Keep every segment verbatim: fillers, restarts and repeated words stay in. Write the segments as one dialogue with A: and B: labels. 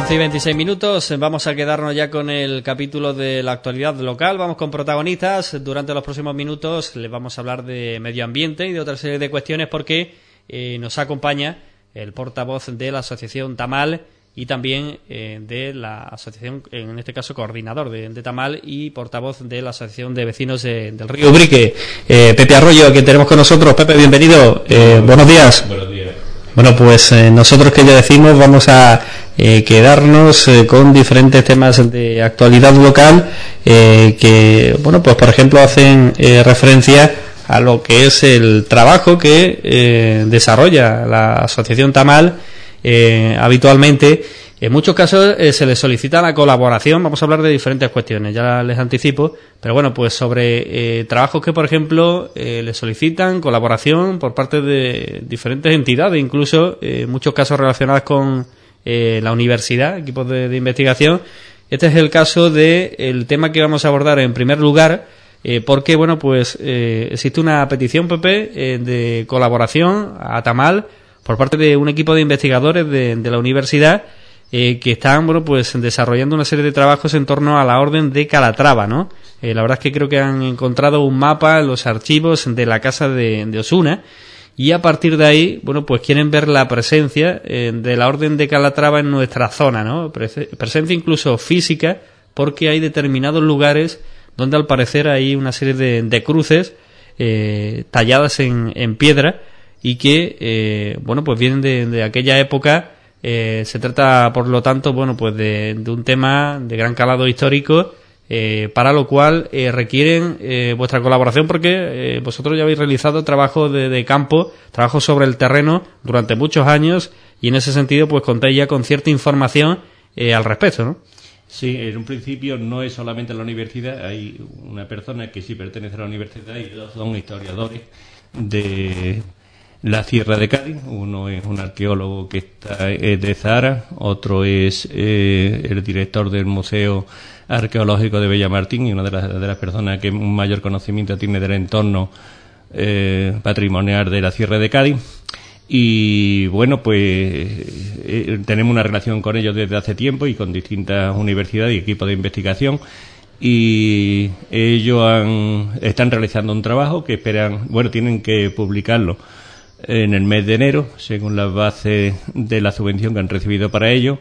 A: once y veintiséis minutos, vamos a quedarnos ya con el capítulo de la actualidad local. Vamos con protagonistas. Durante los próximos minutos les vamos a hablar de medio ambiente y de otra serie de cuestiones porque eh, nos acompaña el portavoz de la asociación Tamal y también eh, de la asociación, en este caso coordinador de, de Tamal y portavoz de la asociación de vecinos de, del río Ubrique, eh, Pepe Arroyo, que tenemos con nosotros. Pepe, bienvenido. Eh, buenos días.
B: Buenos días.
A: Bueno, pues eh, nosotros, que ya decimos, vamos a eh, quedarnos eh, con diferentes temas de actualidad local eh, que, bueno, pues por ejemplo hacen eh, referencia a lo que es el trabajo que eh, desarrolla la asociación Tamal eh, habitualmente. En muchos casos eh, se les solicita la colaboración. Vamos a hablar de diferentes cuestiones, ya les anticipo, pero bueno, pues sobre eh, trabajos que, por ejemplo, eh, les solicitan colaboración por parte de diferentes entidades, incluso en eh, muchos casos relacionados con eh, la universidad, equipos de, de investigación. Este es el caso de el tema que vamos a abordar en primer lugar, eh, porque, bueno, pues eh, existe una petición, Pepe, eh, de colaboración a Tamal por parte de un equipo de investigadores de, de la universidad, Eh, que están, bueno, pues desarrollando una serie de trabajos en torno a la Orden de Calatrava, ¿no? Eh, la verdad es que creo que han encontrado un mapa en los archivos de la casa de, de Osuna, y a partir de ahí, bueno, pues quieren ver la presencia eh, de la Orden de Calatrava en nuestra zona, ¿no? Prese- presencia incluso física, porque hay determinados lugares donde al parecer hay una serie de, de cruces eh, talladas en, en piedra y que, eh, bueno, pues vienen de, de aquella época. Eh, se trata, por lo tanto, bueno, pues de, de un tema de gran calado histórico, eh, para lo cual eh, requieren eh, vuestra colaboración, porque eh, vosotros ya habéis realizado trabajo de, de campo, trabajo sobre el terreno durante muchos años, y en ese sentido pues contáis ya con cierta información eh, al respecto, ¿no?
B: Sí, en un principio no es solamente la universidad, hay una persona que sí pertenece a la universidad y dos son historiadores de la Sierra de Cádiz. Uno es un arqueólogo que está es de Zahara, otro es eh, el director del Museo Arqueológico de Bellamartín y una de las, de las personas que un mayor conocimiento tiene del entorno eh, patrimonial de la Sierra de Cádiz. Y bueno, pues eh, tenemos una relación con ellos desde hace tiempo y con distintas universidades y equipos de investigación, y ellos han, están realizando un trabajo que esperan, bueno, tienen que publicarlo en el mes de enero, según las bases de la subvención que han recibido para ello.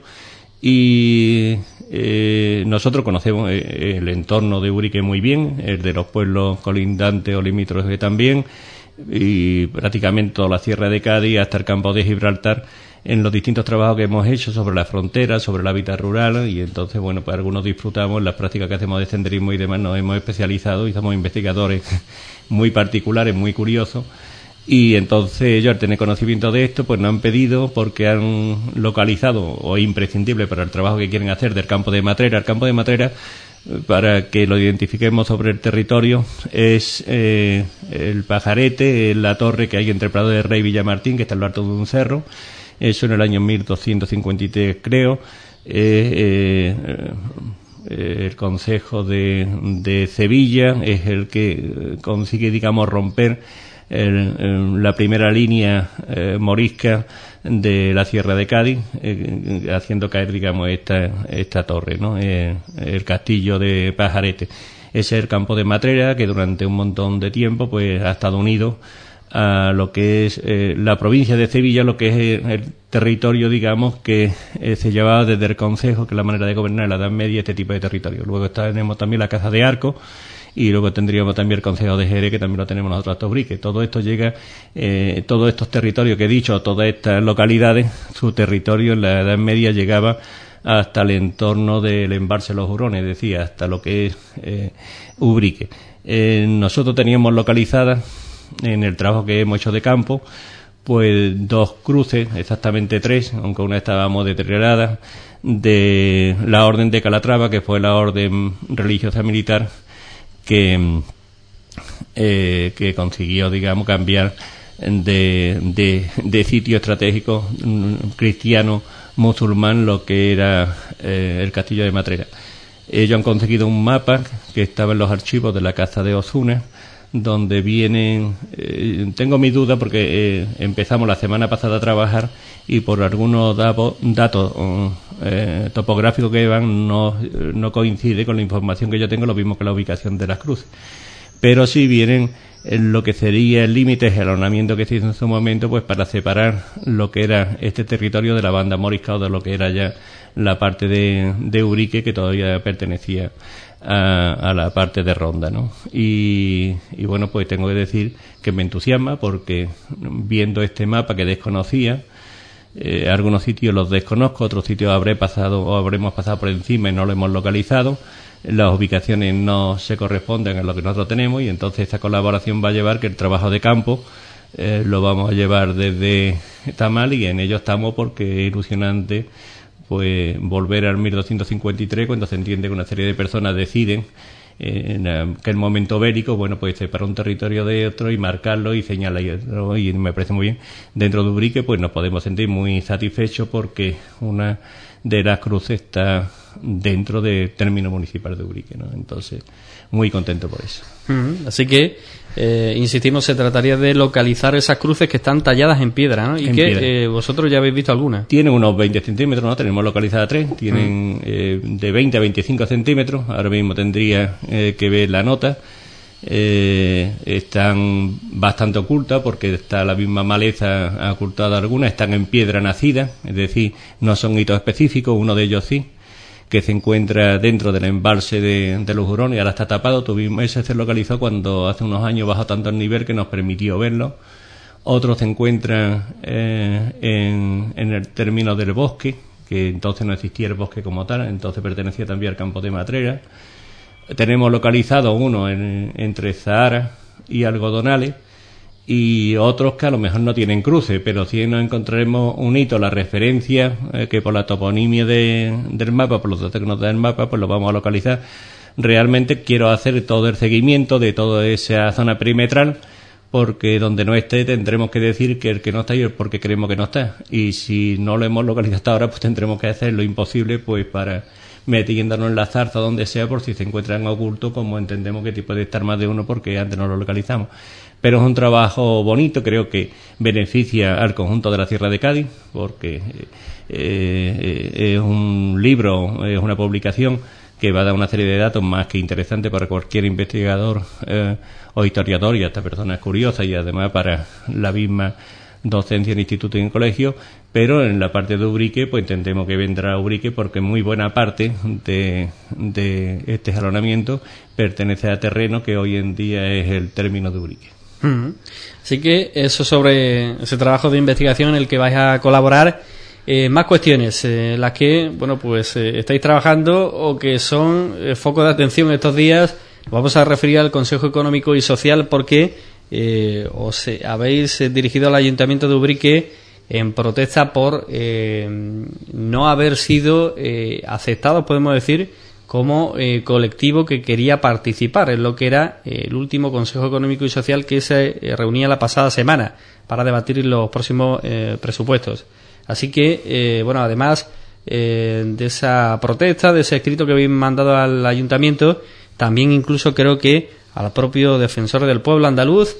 B: Y eh, nosotros conocemos eh, el entorno de Ubrique muy bien, el de los pueblos colindantes o limítrofes también, y prácticamente toda la Sierra de Cádiz hasta el campo de Gibraltar, en los distintos trabajos que hemos hecho sobre la frontera, sobre el hábitat rural. Y entonces, bueno, pues algunos disfrutamos, en las prácticas que hacemos de senderismo y demás nos hemos especializado y somos investigadores muy particulares, muy curiosos. Y entonces ellos, al tener conocimiento de esto, pues nos han pedido, porque han localizado, o es imprescindible para el trabajo que quieren hacer, del campo de Matrera. El campo de Matrera, para que lo identifiquemos sobre el territorio, es eh, el Pajarete, la torre que hay entre Prado de Rey y Villamartín, que está en lo alto de un cerro. Eso en el año mil doscientos cincuenta y tres, creo. Eh, eh, eh, el Concejo de, de Sevilla es el que consigue, digamos, romper El, el, la primera línea eh, morisca de la Sierra de Cádiz, eh, haciendo caer, digamos, esta esta torre, ¿no? Eh, el castillo de Pajarete. Ese es el campo de Matrera, que durante un montón de tiempo pues ha estado unido a lo que es eh, la provincia de Sevilla, lo que es el, el territorio, digamos, que eh, se llevaba desde el Concejo, que es la manera de gobernar en la Edad Media este tipo de territorio. Luego tenemos también la Caza de Arco, y luego tendríamos también el Concejo de Jerez, que también lo tenemos nosotros hasta Ubrique. Todo esto llega, eh, todos estos territorios que he dicho, todas estas localidades, su territorio en la Edad Media llegaba hasta el entorno del embalse Los Hurones, es decir, hasta lo que es eh, Ubrique. Eh, nosotros teníamos localizadas, en el trabajo que hemos hecho de campo, pues dos cruces, exactamente tres, aunque una estábamos deteriorada, de la Orden de Calatrava, que fue la orden religiosa militar que eh, que consiguió, digamos, cambiar de, de, de sitio estratégico cristiano musulmán lo que era eh, el castillo de Matrera. Ellos han conseguido un mapa que estaba en los archivos de la Casa de Osuna, donde vienen, eh, tengo mi duda porque eh, empezamos la semana pasada a trabajar y por algunos datos, datos eh, topográfico que llevan no, no coincide con la información que yo tengo, lo mismo que la ubicación de las cruces. Pero sí vienen en lo que sería el límite, el escalonamiento que se hizo en su momento, pues para separar lo que era este territorio de la banda morisca o de lo que era ya la parte de, de Ubrique, que todavía pertenecía a, a la parte de Ronda, ¿no? Y, y bueno, pues tengo que decir que me entusiasma porque viendo este mapa que desconocía, eh, algunos sitios los desconozco, otros sitios habré pasado o habremos pasado por encima y no lo hemos localizado. Las ubicaciones no se corresponden a lo que nosotros tenemos y entonces esta colaboración va a llevar que el trabajo de campo eh, lo vamos a llevar desde Tamal, y en ello estamos porque es ilusionante pues volver al mil doscientos cincuenta y tres, cuando se entiende que una serie de personas deciden eh, en aquel momento bélico, bueno, pues separar un territorio de otro y marcarlo y señalarlo, y me parece muy bien. Dentro de Ubrique pues nos podemos sentir muy satisfechos porque una de las cruces está dentro del término municipal de Ubrique, ¿no? Entonces, muy contento por eso.
A: Mm, así que, eh, insistimos, se trataría de localizar esas cruces que están talladas en piedra, ¿no? Y en que eh, vosotros ya habéis visto algunas.
B: Tienen unos veinte centímetros, ¿no? Tenemos localizadas tres, tienen mm. eh, de veinte a veinticinco centímetros, ahora mismo tendría eh, que ver la nota. Eh, están bastante ocultas porque está la misma maleza ocultada algunas, están en piedra nacida, es decir, no son hitos específicos, uno de ellos sí, que se encuentra dentro del embalse de, de los Hurones y ahora está tapado. Tuvimos, ese se localizó cuando hace unos años bajó tanto el nivel que nos permitió verlo. Otros se encuentran eh, en, en el término del bosque, que entonces no existía el bosque como tal, entonces pertenecía también al campo de Matrera. Tenemos localizado uno en, entre Zahara y Algodonales, y otros que a lo mejor no tienen cruce, pero sí nos encontraremos un hito, la referencia, eh, que por la toponimia de, del mapa, por los datos que nos da el mapa, pues lo vamos a localizar. Realmente quiero hacer todo el seguimiento de toda esa zona perimetral, porque donde no esté tendremos que decir que el que no está ahí es porque creemos que no está, y si no lo hemos localizado hasta ahora, pues tendremos que hacer lo imposible pues para metiéndonos en la zarza donde sea por si se encuentran ocultos, como entendemos que puede estar más de uno porque antes no lo localizamos. Pero es un trabajo bonito, creo que beneficia al conjunto de la Sierra de Cádiz, porque eh, eh, es un libro, es una publicación que va a dar una serie de datos más que interesantes para cualquier investigador eh, o historiador, y hasta personas curiosas, y además para la misma docencia en instituto y en colegio. Pero en la parte de Ubrique pues entendemos que vendrá Ubrique porque muy buena parte de, de este escalonamiento pertenece a terreno que hoy en día es el término de Ubrique.
A: Uh-huh. Así que eso sobre ese trabajo de investigación en el que vais a colaborar. Eh, más cuestiones, eh, las que, bueno, pues eh, estáis trabajando o que son eh, foco de atención estos días. Vamos a referir al Consejo Económico y Social porque eh, os eh, habéis eh, dirigido al Ayuntamiento de Ubrique en protesta por eh, no haber sido eh, aceptados, podemos decir, como eh, colectivo que quería participar en lo que era eh, el último Consejo Económico y Social que se eh, reunía la pasada semana para debatir los próximos eh, presupuestos. Así que, eh, bueno, además eh, de esa protesta, de ese escrito que habéis mandado al Ayuntamiento, también incluso creo que al propio defensor del pueblo andaluz,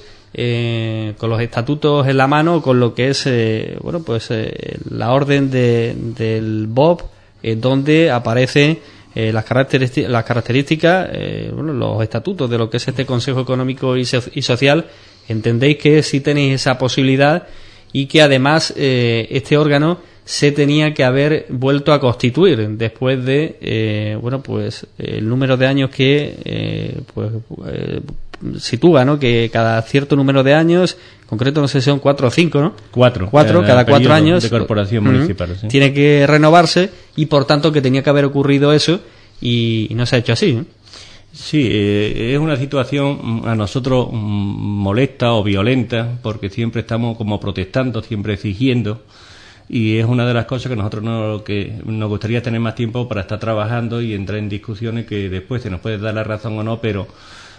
A: eh, con los estatutos en la mano, con lo que es, eh, bueno, pues eh, la orden de, del B O P, eh, donde aparecen eh, las características, las características eh, bueno, los estatutos de lo que es este Consejo Económico y, so- y Social. Entendéis que sí tenéis esa posibilidad y que además eh, este órgano se tenía que haber vuelto a constituir después de eh, bueno pues el número de años que eh, pues eh, sitúa, ¿no? Que cada cierto número de años, en concreto no sé si son cuatro o cinco, ¿no?
B: Cuatro.
A: Cuatro, cada cuatro años
B: de corporación
A: uh-huh, municipal, sí. Tiene que renovarse y por tanto que tenía que haber ocurrido eso y, y no se ha hecho así, ¿eh?
B: Sí, eh, es una situación a nosotros molesta o violenta porque siempre estamos como protestando, siempre exigiendo, y es una de las cosas que nosotros no, que nos gustaría tener más tiempo para estar trabajando y entrar en discusiones que después se nos puede dar la razón o no, pero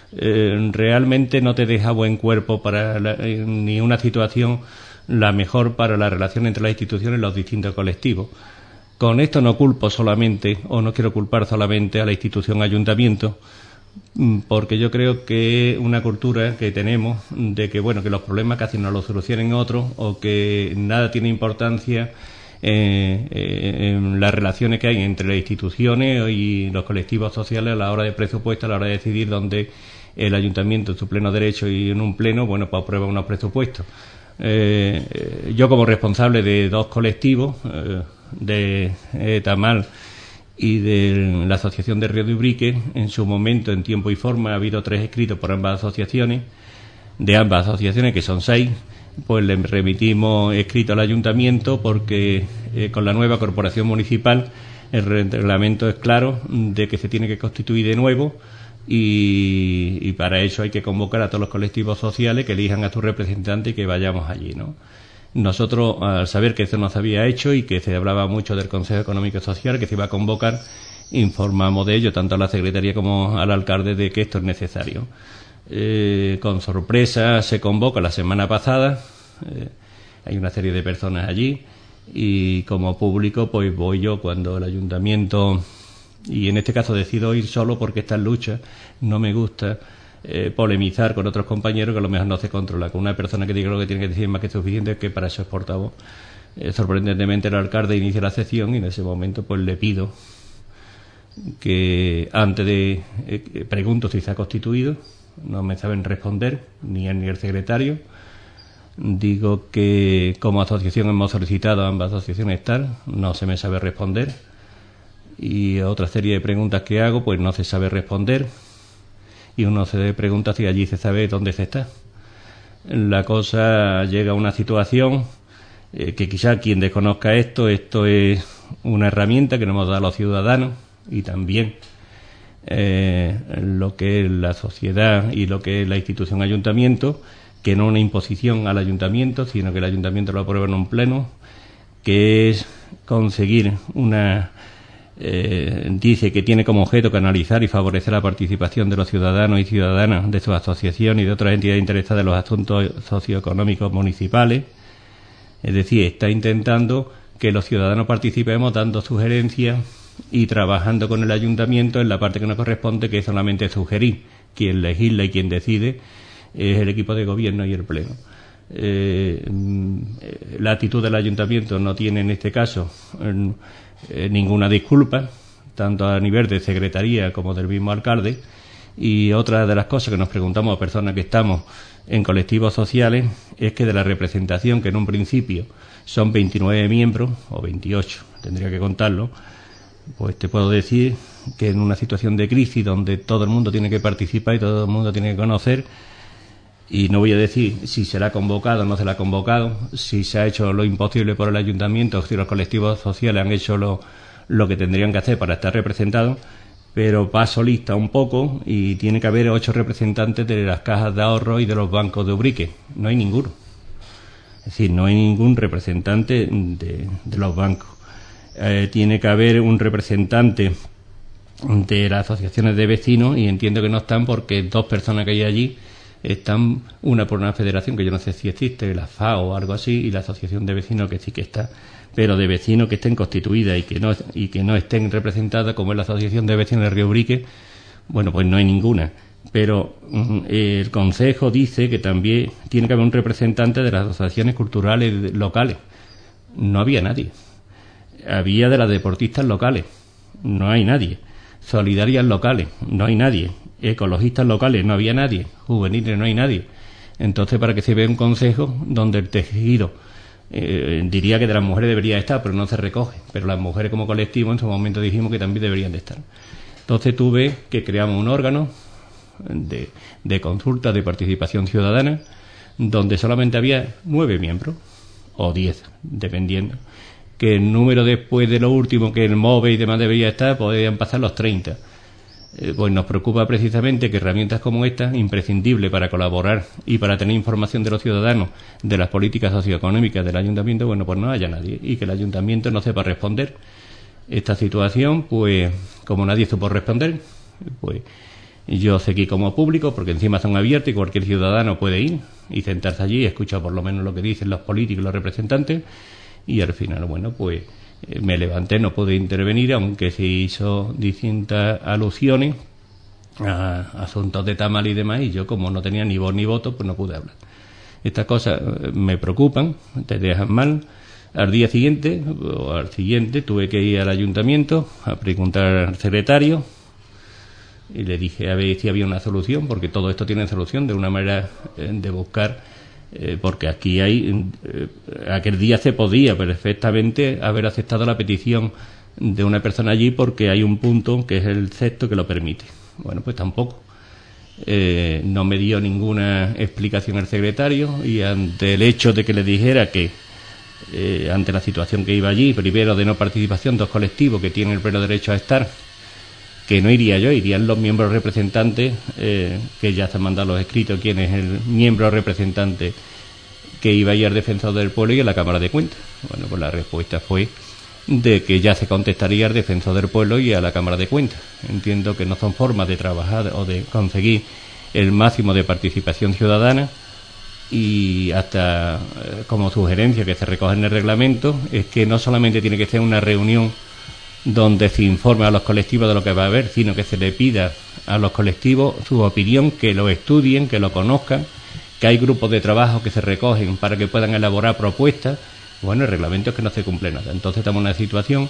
B: eh, realmente no te deja buen cuerpo para la, eh, ni una situación la mejor para la relación entre las instituciones y los distintos colectivos. Con esto no culpo solamente, o no quiero culpar solamente a la institución ayuntamiento, porque yo creo que una cultura que tenemos de que bueno que los problemas casi no los solucionen otros o que nada tiene importancia eh, eh, en las relaciones que hay entre las instituciones y los colectivos sociales a la hora de presupuesto, a la hora de decidir dónde el ayuntamiento en su pleno derecho y en un pleno, bueno, pues aprueba unos presupuestos. Eh, eh, yo como responsable de dos colectivos, eh, de eh, Tamal y de la Asociación de Río de Ubrique, en su momento, en tiempo y forma, ha habido tres escritos por ambas asociaciones, de ambas asociaciones, que son seis, pues le remitimos escrito al ayuntamiento porque eh, con la nueva corporación municipal el reglamento es claro de que se tiene que constituir de nuevo y, y para eso hay que convocar a todos los colectivos sociales que elijan a su representante y que vayamos allí, ¿no? Nosotros, al saber que eso no se había hecho y que se hablaba mucho del Consejo Económico y Social que se iba a convocar, informamos de ello tanto a la Secretaría como al alcalde de que esto es necesario. Eh, con sorpresa se convoca la semana pasada, eh, hay una serie de personas allí y como público pues voy yo cuando el ayuntamiento, y en este caso decido ir solo porque esta lucha no me gusta eh, polemizar con otros compañeros que a lo mejor no se controla, con una persona que diga lo que tiene que decir más que suficiente, que para eso es portavoz. Eh, sorprendentemente el alcalde inicia la sesión y en ese momento pues le pido que antes de eh, pregunto si se ha constituido. No me saben responder, ni él ni el secretario. Digo que como asociación hemos solicitado a ambas asociaciones tal, no se me sabe responder. Y otra serie de preguntas que hago, pues no se sabe responder. Y uno se pregunta si allí se sabe dónde se está. La cosa llega a una situación eh, que quizá quien desconozca esto, esto es una herramienta que nos hemos dado a los ciudadanos y también Eh, lo que es la sociedad y lo que es la institución ayuntamiento, que no una imposición al ayuntamiento, sino que el ayuntamiento lo aprueba en un pleno, que es conseguir una eh, dice que tiene como objeto canalizar y favorecer la participación de los ciudadanos y ciudadanas de sus asociaciones y de otras entidades interesadas en los asuntos socioeconómicos municipales. Es decir, está intentando que los ciudadanos participemos dando sugerencias y trabajando con el ayuntamiento en la parte que nos corresponde, que es solamente sugerir. Quien legisla y quien decide es el equipo de gobierno y el pleno. Eh, la actitud del ayuntamiento no tiene en este caso eh, ninguna disculpa, tanto a nivel de secretaría como del mismo alcalde. Y otra de las cosas que nos preguntamos a personas que estamos en colectivos sociales es que de la representación, que en un principio son veintinueve miembros, o veintiocho, tendría que contarlo, pues te puedo decir que en una situación de crisis donde todo el mundo tiene que participar y todo el mundo tiene que conocer, y no voy a decir si será convocado o no será convocado, si se ha hecho lo imposible por el ayuntamiento, si los colectivos sociales han hecho lo, lo que tendrían que hacer para estar representados, pero paso lista un poco y tiene que haber ocho representantes de las cajas de ahorro y de los bancos de Ubrique. No hay ninguno. Es decir, no hay ningún representante de, de los bancos. Eh, tiene que haber un representante de las asociaciones de vecinos y entiendo que no están porque dos personas que hay allí están, una por una federación que yo no sé si existe, la F A O o algo así, y la asociación de vecinos que sí que está, pero de vecinos que estén constituidas y que no y que no estén representadas como es la asociación de vecinos de Río Ubrique, bueno, pues no hay ninguna. Pero eh, el Consejo dice que también tiene que haber un representante de las asociaciones culturales locales. No había nadie. Había de las deportistas locales, no hay nadie. Solidarias locales, no hay nadie. Ecologistas locales, no había nadie. Juveniles, no hay nadie. Entonces, para que se vea un consejo donde el tejido, eh, diría que de las mujeres debería estar, pero no se recoge. Pero las mujeres como colectivo en su momento dijimos que también deberían de estar. Entonces tuve que creamos un órgano de, de consulta, de participación ciudadana, donde solamente había nueve miembros, o diez, dependiendo. Que el número después de lo último, que el MOVE y demás debería estar, podrían pasar los treinta. Eh, pues nos preocupa precisamente que herramientas como esta, imprescindibles para colaborar y para tener información de los ciudadanos de las políticas socioeconómicas del ayuntamiento, bueno, pues no haya nadie y que el ayuntamiento no sepa responder. Esta situación, pues, como nadie supo responder, pues yo seguí como público, porque encima son abiertos y cualquier ciudadano puede ir y sentarse allí y escuchar por lo menos lo que dicen los políticos y los representantes. Y al final, bueno, pues eh, me levanté, no pude intervenir, aunque se hizo distintas alusiones a, a asuntos de Tamal y demás, y yo, como no tenía ni voz ni voto, pues no pude hablar. Estas cosas eh, me preocupan, te dejan mal, Al día siguiente, o al siguiente, tuve que ir al ayuntamiento a preguntar al secretario y le dije a ver si había una solución, porque todo esto tiene solución, de una manera eh, de buscar, eh, porque aquí hay, eh, aquel día se podía perfectamente haber aceptado la petición de una persona allí, porque hay un punto que es el sexto que lo permite. Bueno, pues tampoco. Eh, no me dio ninguna explicación el secretario, y ante el hecho de que le dijera que eh, ante la situación que iba allí, primero de no participación, dos colectivos que tienen el pleno derecho a estar, que no iría yo, irían los miembros representantes, eh, que ya se han mandado los escritos quién es el miembro representante que iba a ir al defensor del pueblo y a la Cámara de Cuentas. Bueno, pues la respuesta fue de que ya se contestaría al defensor del pueblo y a la Cámara de Cuentas. Entiendo que no son formas de trabajar o de conseguir el máximo de participación ciudadana, y hasta eh, como sugerencia que se recoge en el reglamento es que no solamente tiene que ser una reunión donde se informe a los colectivos de lo que va a haber, sino que se le pida a los colectivos su opinión, que lo estudien, que lo conozcan, que hay grupos de trabajo que se recogen para que puedan elaborar propuestas. Bueno, el reglamento es que no se cumple nada. Entonces estamos en una situación,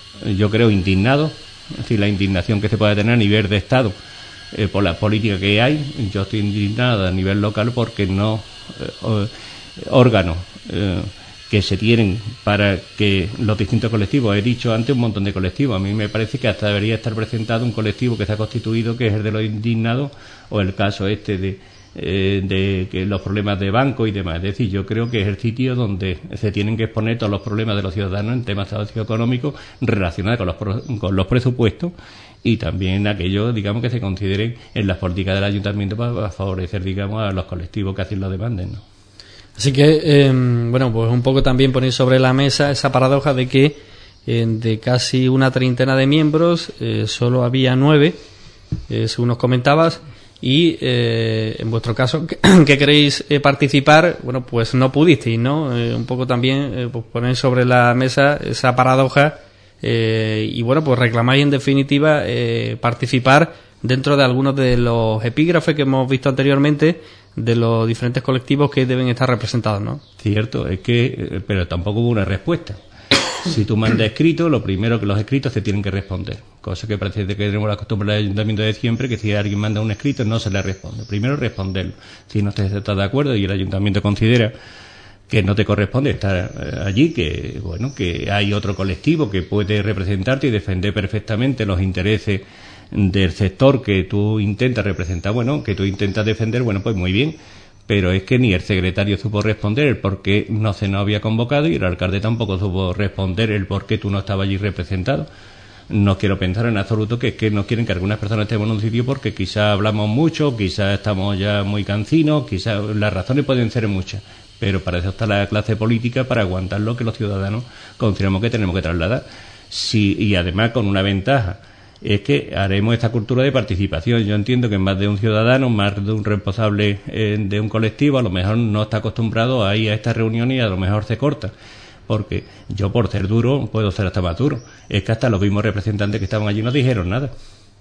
B: yo creo, indignado, es decir, la indignación que se puede tener a nivel de Estado eh, por la política que hay. Yo estoy indignado a nivel local porque no eh, órganos eh, que se tienen para que los distintos colectivos, he dicho antes un montón de colectivos, a mí me parece que hasta debería estar presentado un colectivo que se ha constituido, que es el de los indignados, o el caso este de, eh, de que los problemas de banco y demás. Es decir, yo creo que es el sitio donde se tienen que exponer todos los problemas de los ciudadanos en temas socioeconómicos relacionados con los, con los presupuestos, y también aquellos, digamos, que se consideren en las políticas del ayuntamiento para favorecer, digamos, a los colectivos que así lo demanden, ¿no?
A: Así que, eh, bueno, pues un poco también poner sobre la mesa esa paradoja de que eh, de casi una treintena de miembros eh, solo había nueve, eh, según nos comentabas, y eh, en vuestro caso, que, que queréis eh, participar, bueno, pues no pudisteis, ¿no? Eh, un poco también eh, pues poner sobre la mesa esa paradoja eh, y, bueno, pues reclamáis en definitiva eh, participar dentro de algunos de los epígrafes que hemos visto anteriormente, de los diferentes colectivos que deben estar representados, ¿no?
B: Cierto, es que, pero tampoco hubo una respuesta. Si tú mandas escrito, lo primero que los escritos se tienen que responder, cosa que parece que tenemos la costumbre del ayuntamiento de siempre, que si alguien manda un escrito no se le responde. Primero responderlo. Si no está de acuerdo y el ayuntamiento considera que no te corresponde estar allí, que bueno, que hay otro colectivo que puede representarte y defender perfectamente los intereses del sector que tú intentas representar, bueno, que tú intentas defender, bueno, pues muy bien, pero es que ni el secretario supo responder el por qué no se nos había convocado, y el alcalde tampoco supo responder el por qué tú no estabas allí representado. No quiero pensar en absoluto que es que no quieren que algunas personas estemos en un sitio porque quizás hablamos mucho, quizás estamos ya muy cansinos, quizás las razones pueden ser muchas, pero para eso está la clase política, para aguantar lo que los ciudadanos consideramos que tenemos que trasladar. Sí, y además con una ventaja, es que haremos esta cultura de participación. Yo entiendo que más de un ciudadano, más de un responsable eh, de un colectivo, a lo mejor no está acostumbrado a ir a esta reunión y a lo mejor se corta. Porque yo, por ser duro, puedo ser hasta más duro. Es que hasta los mismos representantes que estaban allí no dijeron nada.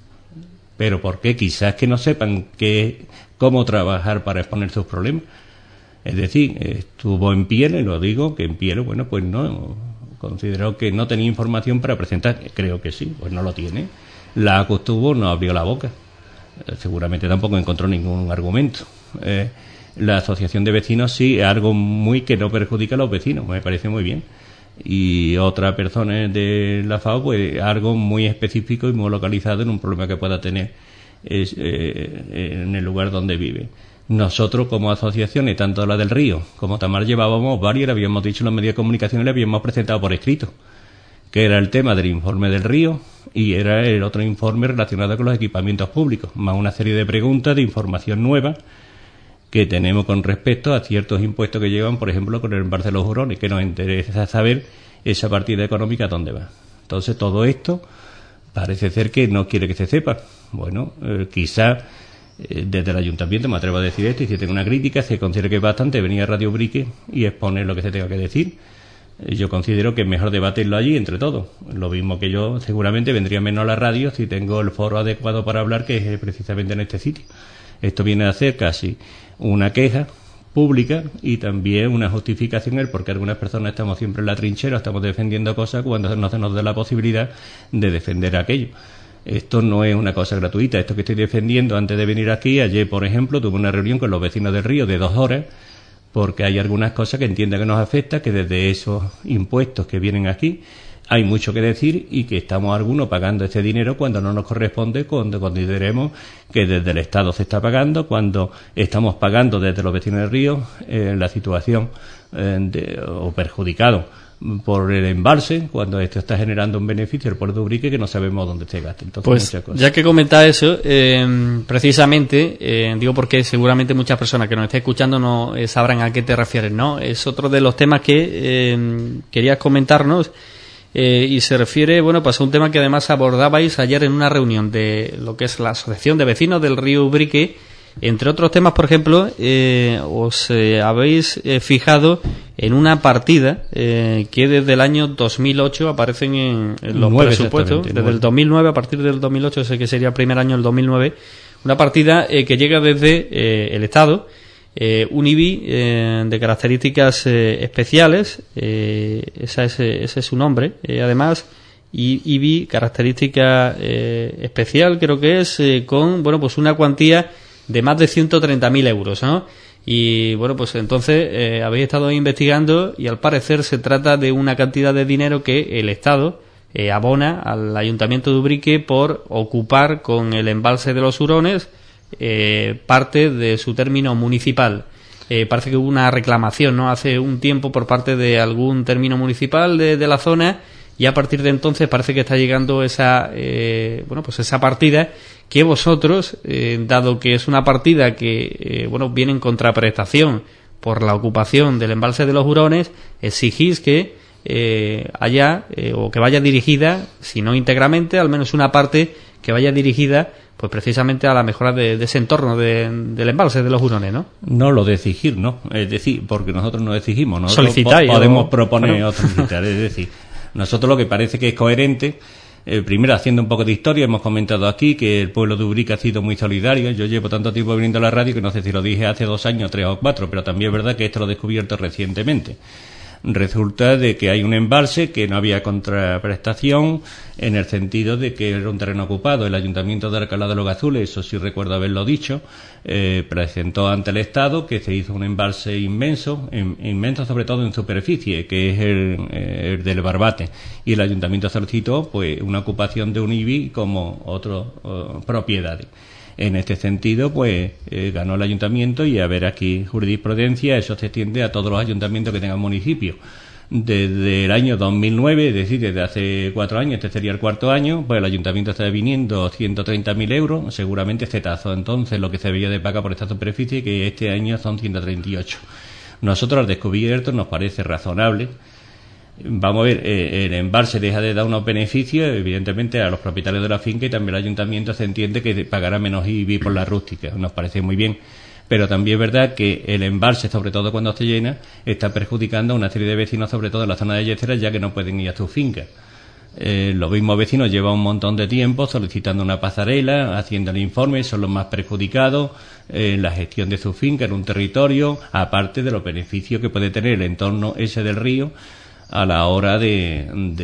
B: ¿Pero por qué? Quizás que no sepan que, cómo trabajar para exponer sus problemas. Es decir, estuvo en pie, y lo digo, que en pie, bueno, pues no, consideró que no tenía información para presentar. Creo que sí, pues no lo tiene. La ACU estuvo, no abrió la boca. Eh, seguramente tampoco encontró ningún argumento. Eh, la asociación de vecinos sí, es algo muy que no perjudica a los vecinos, me parece muy bien. Y otra persona de la FAO, pues algo muy específico y muy localizado en un problema que pueda tener es, eh, en el lugar donde vive. Nosotros, como asociaciones, tanto la del Río como Tamar, llevábamos varios, le habíamos dicho en los medios de comunicación y le habíamos presentado por escrito, que era el tema del informe del Río y era el otro informe relacionado con los equipamientos públicos, más una serie de preguntas de información nueva que tenemos con respecto a ciertos impuestos que llevan, por ejemplo, con el embalse de los Hurones, que nos interesa saber esa partida económica dónde va. Entonces, todo esto parece ser que no quiere que se sepa. Bueno, eh, quizá eh, desde el ayuntamiento, me atrevo a decir esto, y si tengo una crítica, se considera que es bastante venir a Radio Brique y exponer lo que se tenga que decir. Yo considero que es mejor debatirlo allí entre todos. Lo mismo que yo seguramente vendría menos a la radio si tengo el foro adecuado para hablar, que es precisamente en este sitio. Esto viene a ser casi una queja pública y también una justificación el por qué algunas personas estamos siempre en la trinchera, estamos defendiendo cosas cuando no se nos da la posibilidad de defender aquello. Esto no es una cosa gratuita, esto que estoy defendiendo antes de venir aquí, ayer por ejemplo tuve una reunión con los vecinos del río de dos horas, porque hay algunas cosas que entiendo que nos afecta, que desde esos impuestos que vienen aquí hay mucho que decir y que estamos algunos pagando este dinero cuando no nos corresponde, cuando consideremos que desde el Estado se está pagando, cuando estamos pagando desde los vecinos del río eh, la situación eh, de, o perjudicado por el embalse, cuando esto está generando un beneficio al puerto de Ubrique que no sabemos dónde se gasta. Entonces,
A: pues
B: muchas cosas.
A: Ya que comenta eso, eh, precisamente, eh, digo porque seguramente muchas personas que nos estén escuchando no eh, sabrán a qué te refieres, ¿no? Es otro de los temas que eh, querías comentarnos. Eh, y se refiere, bueno, pues a un tema que además abordabais ayer en una reunión de lo que es la Asociación de Vecinos del Río Ubrique. Entre otros temas, por ejemplo, eh, os eh, habéis eh, fijado en una partida eh, que desde el año dos mil ocho aparecen en, en los
B: nueve,
A: presupuestos, desde nueve. El dos mil nueve, a partir del dos mil ocho, sé que sería el primer año, el dos mil nueve, una partida eh, que llega desde eh, el Estado. Eh, un I B I eh, de características eh, especiales, eh, esa es, ese es su nombre, eh, además, y I B I característica eh, especial, creo que es, eh, con, bueno, pues una cuantía de más de ciento treinta mil euros, ¿no? Y, bueno, pues entonces eh, habéis estado investigando y al parecer se trata de una cantidad de dinero que el Estado eh, abona al Ayuntamiento de Ubrique por ocupar con el embalse de los Hurones Eh, parte de su término municipal. Eh, parece que hubo una reclamación, ¿no?, hace un tiempo por parte de algún término municipal de, de la zona, y a partir de entonces parece que está llegando esa eh, bueno pues esa partida que vosotros, eh, dado que es una partida que eh, bueno viene en contraprestación por la ocupación del embalse de los Hurones, exigís que eh, haya eh, o que vaya dirigida, si no íntegramente, al menos una parte que vaya dirigida pues precisamente a la mejora de, de ese entorno de, del embalse de los Hurones, ¿no?
B: No lo de exigir, ¿no? Es decir, porque nosotros no exigimos, nosotros
A: solicitáis,
B: podemos
A: o...
B: proponer
A: bueno.
B: o solicitar. Es decir, nosotros lo que parece que es coherente, eh, primero haciendo un poco de historia, hemos comentado aquí que el pueblo de Ubrique ha sido muy solidario. Yo llevo tanto tiempo viniendo a la radio que no sé si lo dije hace dos años, tres o cuatro, pero también es verdad que esto lo he descubierto recientemente. Resulta de que hay un embalse que no había contraprestación en el sentido de que era un terreno ocupado. El Ayuntamiento de Alcalá de los Gazules, eso sí recuerdo haberlo dicho, eh, presentó ante el Estado que se hizo un embalse inmenso, in, inmenso sobre todo en superficie, que es el, eh, el del Barbate, y el Ayuntamiento solicitó pues una ocupación de un I B I como otras uh, propiedades. En este sentido, pues eh, ganó el ayuntamiento y a ver aquí jurisprudencia, eso se extiende a todos los ayuntamientos que tengan municipios. Desde el año dos mil nueve, es decir, desde hace cuatro años, este sería el cuarto año, pues el ayuntamiento está viniendo ciento treinta mil euros, seguramente este tazo entonces lo que se debería de pagar por esta superficie, que este año son ciento treinta y ocho. Nosotros al descubierto nos parece razonable. Vamos a ver, eh, el embalse deja de dar unos beneficios, evidentemente, a los propietarios de la finca, y también el ayuntamiento se entiende que pagará menos I B I por la rústica. Nos parece muy bien. Pero también es verdad que el embalse, sobre todo cuando se llena, está perjudicando a una serie de vecinos, sobre todo en la zona de Yesteras, ya que no pueden ir a sus fincas. Eh, los mismos vecinos llevan un montón de tiempo solicitando una pasarela, haciendo el informe, son los más perjudicados en eh, la gestión de su finca en un territorio, aparte de los beneficios que puede tener el entorno ese del río a la hora de,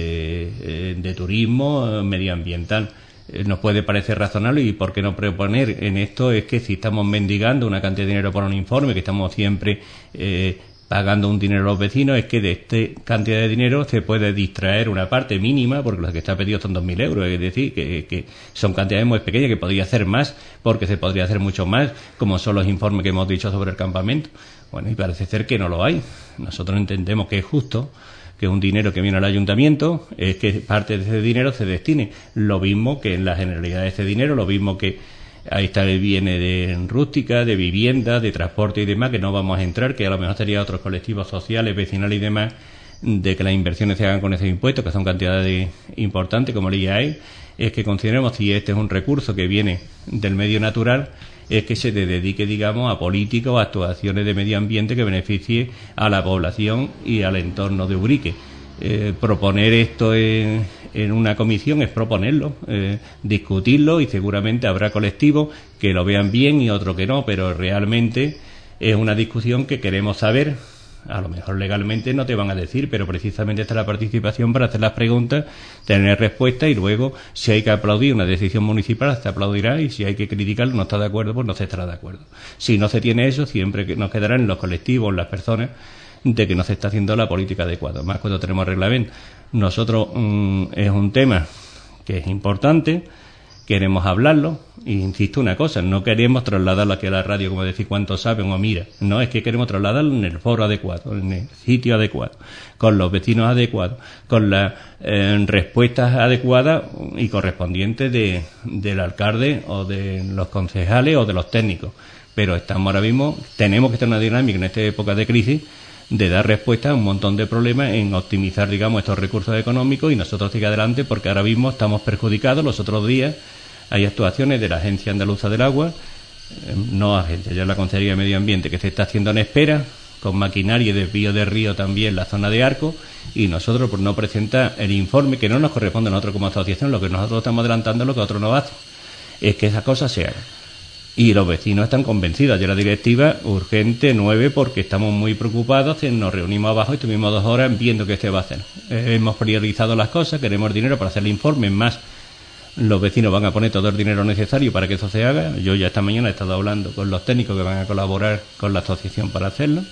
B: de, de turismo medioambiental. Nos puede parecer razonable, y por qué no proponer en esto es que si estamos mendigando una cantidad de dinero por un informe, que estamos siempre eh, pagando un dinero a los vecinos, es que de esta cantidad de dinero se puede distraer una parte mínima, porque lo que está pedido son dos mil euros, es decir, que, que son cantidades muy pequeñas, que podría hacer más, porque se podría hacer mucho más, como son los informes que hemos dicho sobre el campamento. Bueno, y parece ser que no lo hay. Nosotros entendemos que es justo que un dinero que viene al ayuntamiento es que parte de ese dinero se destine. Lo mismo que en la generalidad de ese dinero, lo mismo que ahí está el viene de rústica, de vivienda, de transporte y demás, que no vamos a entrar, que a lo mejor sería otros colectivos sociales, vecinales y demás, de que las inversiones se hagan con ese impuesto, que son cantidades importantes como el I A E, es que consideremos si este es un recurso que viene del medio natural, es que se dedique, digamos, a políticas o actuaciones de medio ambiente que beneficie a la población y al entorno de Ubrique. Eh, proponer esto en, en una comisión es proponerlo, eh, discutirlo, y seguramente habrá colectivos que lo vean bien y otros que no, pero realmente es una discusión que queremos saber. A lo mejor legalmente no te van a decir, pero precisamente está la participación para hacer las preguntas, tener respuestas y luego, si hay que aplaudir una decisión municipal, se aplaudirá, y si hay que criticarlo, no está de acuerdo, pues no se estará de acuerdo. Si no se tiene eso, siempre que nos quedarán en los colectivos, en las personas, de que no se está haciendo la política adecuada. Más cuando tenemos reglamento. Nosotros, mmm, es un tema que es importante, queremos hablarlo, e insisto una cosa, no queremos trasladarlo aquí a la radio como decir cuánto saben o mira, no, es que queremos trasladarlo en el foro adecuado, en el sitio adecuado, con los vecinos adecuados, con las eh, respuestas adecuadas y correspondientes de, del alcalde o de los concejales o de los técnicos. Pero estamos ahora mismo, tenemos que tener una dinámica en esta época de crisis de dar respuesta a un montón de problemas en optimizar, digamos, estos recursos económicos y nosotros sigue adelante porque ahora mismo estamos perjudicados. Los otros días hay actuaciones de la Agencia Andaluza del Agua, eh, no agencia, ya la Consejería de Medio Ambiente, que se está haciendo en espera, con maquinaria de desvío de río también en la zona de Arco, y nosotros por no presentar el informe, que no nos corresponde a nosotros como asociación, lo que nosotros estamos adelantando es lo que otros no hacen, es que esas cosas se hagan. Y los vecinos están convencidos. Ayer la directiva, urgente, nueve, porque estamos muy preocupados. Nos reunimos abajo y estuvimos dos horas viendo qué se va a hacer. Eh, hemos priorizado las cosas, queremos dinero para hacer el informe, más los vecinos van a poner todo el dinero necesario para que eso se haga. Yo ya esta mañana he estado hablando con los técnicos que van a colaborar con la asociación para hacerlo,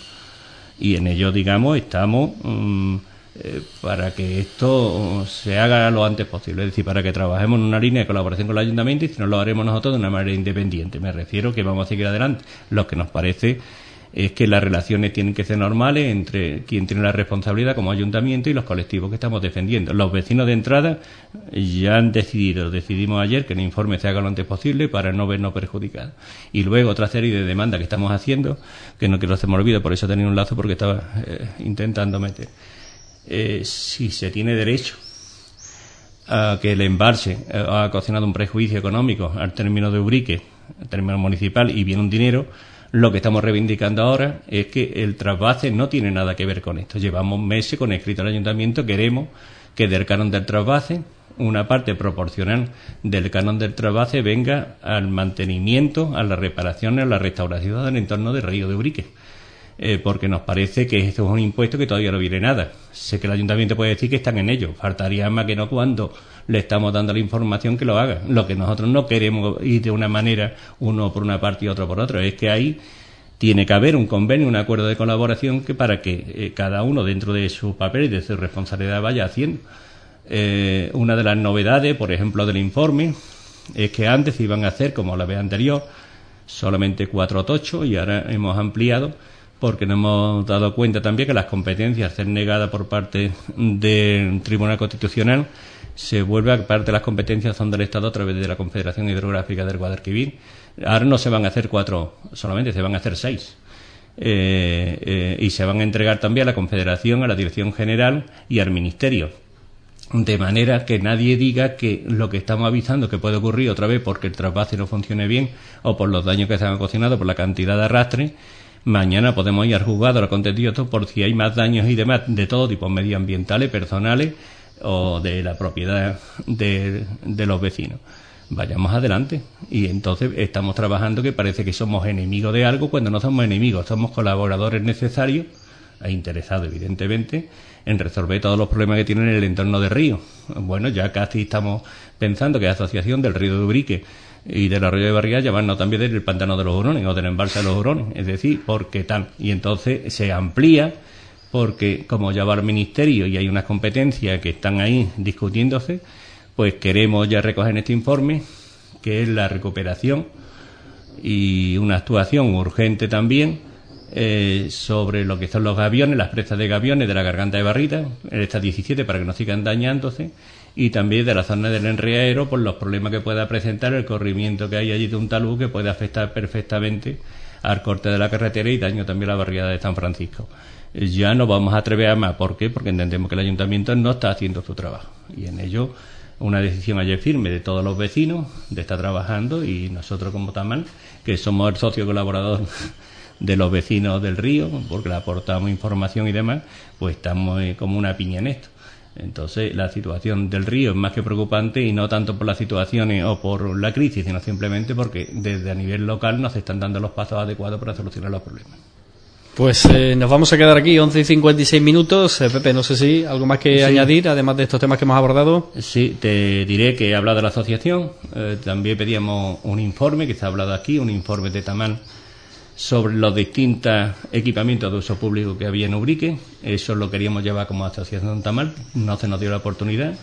B: y en ello, digamos, estamos mmm, eh, para que esto se haga lo antes posible, es decir, para que trabajemos en una línea de colaboración con el ayuntamiento, y si no lo haremos nosotros de una manera independiente. Me refiero que vamos a seguir adelante. Lo que nos parece es que las relaciones tienen que ser normales entre quien tiene la responsabilidad como ayuntamiento y los colectivos que estamos defendiendo. Los vecinos de entrada ya han decidido, decidimos ayer que el informe se haga lo antes posible para no vernos perjudicados. Y luego otra serie de demandas que estamos haciendo, que no quiero hacerme olvido, por eso tenía un lazo porque estaba eh, intentando meter. Eh, si se tiene derecho a que el embalse eh, ha ocasionado un prejuicio económico al término de Ubrique, al término municipal, y viene un dinero, lo que estamos reivindicando ahora es que el trasvase no tiene nada que ver con esto. Llevamos meses con escrito al ayuntamiento, queremos que del canon del trasvase una parte proporcional del canon del trasvase venga al mantenimiento, a la reparación, a la restauración del entorno del río de Ubrique. Eh, porque nos parece que esto es un impuesto que todavía no viene nada. Sé que el ayuntamiento puede decir que están en ello, faltaría más que no cuando le estamos dando la información que lo haga. Lo que nosotros no queremos ir de una manera, uno por una parte y otro por otra, es que ahí tiene que haber un convenio, un acuerdo de colaboración que para que eh, cada uno dentro de su papel y de su responsabilidad vaya haciendo. Eh, una de las novedades, por ejemplo, del informe, es que antes iban a hacer, como la vez anterior, solamente cuatro tochos, y ahora hemos ampliado, porque nos hemos dado cuenta también que las competencias ser negadas por parte del Tribunal Constitucional se vuelve a parte de las competencias son del Estado a través de la Confederación Hidrográfica del Guadalquivir. Ahora no se van a hacer cuatro solamente, se van a hacer seis. Eh, eh, y se van a entregar también a la Confederación, a la Dirección General y al Ministerio. De manera que nadie diga que lo que estamos avisando que puede ocurrir otra vez porque el trasvase no funcione bien o por los daños que se han ocasionado por la cantidad de arrastre. Mañana podemos ir al juzgado, al contencioso, por si hay más daños y demás, de todo tipo, medioambientales, personales o de la propiedad de, de los vecinos. Vayamos adelante. Y entonces estamos trabajando que parece que somos enemigos de algo cuando no somos enemigos, somos colaboradores necesarios e interesados, evidentemente, en resolver todos los problemas que tienen en el entorno del río. Bueno, ya casi estamos pensando que la Asociación del Río de Ubrique y del Arroyo de Barriga llamarnos también del pantano de los Hurones o del embalse de los Hurones, es decir, porque tal. Y entonces se amplía, porque como ya va al Ministerio y hay unas competencias que están ahí discutiéndose, pues queremos ya recoger en este informe, que es la recuperación y una actuación urgente también eh, sobre lo que son los gaviones, las presas de gaviones de la Garganta de Barrita, en esta diecisiete, para que no sigan dañándose, y también de la zona del Enriaero por los problemas que pueda presentar el corrimiento que hay allí de un talud que puede afectar perfectamente al corte de la carretera y daño también a la barriada de San Francisco. Ya no vamos a atrever a más. ¿Por qué? Porque entendemos que el ayuntamiento no está haciendo su trabajo, y en ello una decisión ayer firme de todos los vecinos de estar trabajando, y nosotros como Tamal, que somos el socio colaborador de los vecinos del río, porque le aportamos información y demás, pues estamos eh, como una piña en esto. Entonces, la situación del río es más que preocupante, y no tanto por las situaciones o por la crisis, sino simplemente porque desde a nivel local no se están dando los pasos adecuados para solucionar los problemas.
A: Pues eh, nos vamos a quedar aquí, once y cincuenta y seis minutos. Eh, Pepe, no sé si algo más que sí. añadir, además de estos temas que hemos abordado.
B: Sí, te diré que he hablado de la asociación. Eh, también pedíamos un informe, que se ha hablado aquí, un informe de Tamal sobre los distintos equipamientos de uso público que había en Ubrique. Eso lo queríamos llevar como asociación Tamal, no se nos dio la oportunidad.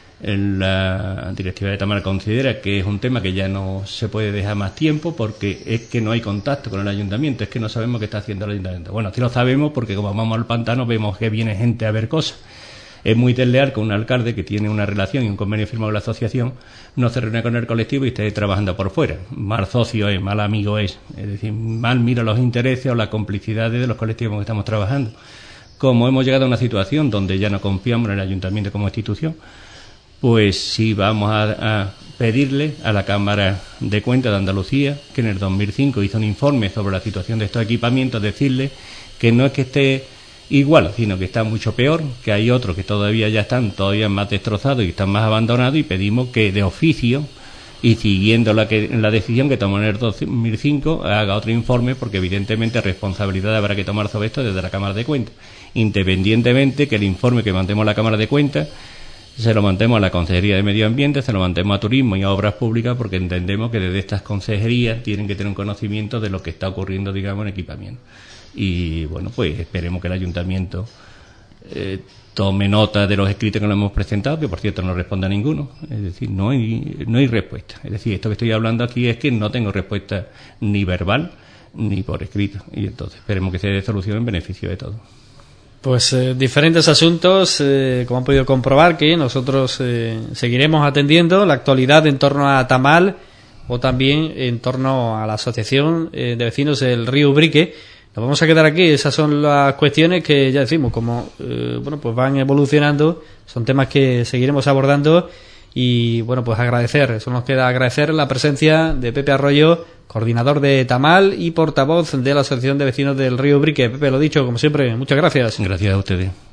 B: La directiva de Tamal considera que es un tema que ya no se puede dejar más tiempo, porque es que no hay contacto con el ayuntamiento, es que no sabemos qué está haciendo el ayuntamiento. Bueno, sí lo sabemos, porque como vamos al pantano vemos que viene gente a ver cosas. Es muy desleal que un alcalde que tiene una relación y un convenio firmado con la asociación no se reúne con el colectivo y esté trabajando por fuera. Mal socio es, mal amigo es, es decir, mal mira los intereses o las complicidades de los colectivos que estamos trabajando. Como hemos llegado a una situación donde ya no confiamos en el ayuntamiento como institución, pues sí vamos a, a pedirle a la Cámara de Cuentas de Andalucía, que en el dos mil cinco hizo un informe sobre la situación de estos equipamientos, decirle que no es que esté igual, sino que está mucho peor, que hay otros que todavía ya están todavía más destrozados y están más abandonados, y pedimos que de oficio, y siguiendo la, que, la decisión que tomó en el dos mil cinco, haga otro informe, porque evidentemente responsabilidad habrá que tomar sobre esto desde la Cámara de Cuentas, independientemente que el informe que mandemos a la Cámara de Cuentas se lo mandemos a la Consejería de Medio Ambiente, se lo mandemos a Turismo y a Obras Públicas, porque entendemos que desde estas consejerías tienen que tener un conocimiento de lo que está ocurriendo, digamos, en equipamiento. Y bueno, pues esperemos que el Ayuntamiento eh, tome nota de los escritos que nos hemos presentado, que por cierto no responde a ninguno. Es decir, no hay, no hay respuesta. Es decir, esto que estoy hablando aquí es que no tengo respuesta ni verbal ni por escrito. Y entonces esperemos que se dé solución en beneficio de todos.
A: Pues eh, diferentes asuntos, eh, como han podido comprobar, que nosotros eh, seguiremos atendiendo la actualidad en torno a Tamal, o también en torno a la Asociación eh, de Vecinos del Río Ubrique. Nos vamos a quedar aquí. Esas son las cuestiones que ya decimos, como eh, bueno, pues van evolucionando, son temas que seguiremos abordando. Y bueno, pues agradecer, eso nos queda agradecer la presencia de Pepe Arroyo, coordinador de Tamal y portavoz de la Asociación de Vecinos del Río Ubrique. Pepe, lo dicho, como siempre, muchas gracias.
B: Gracias a ustedes.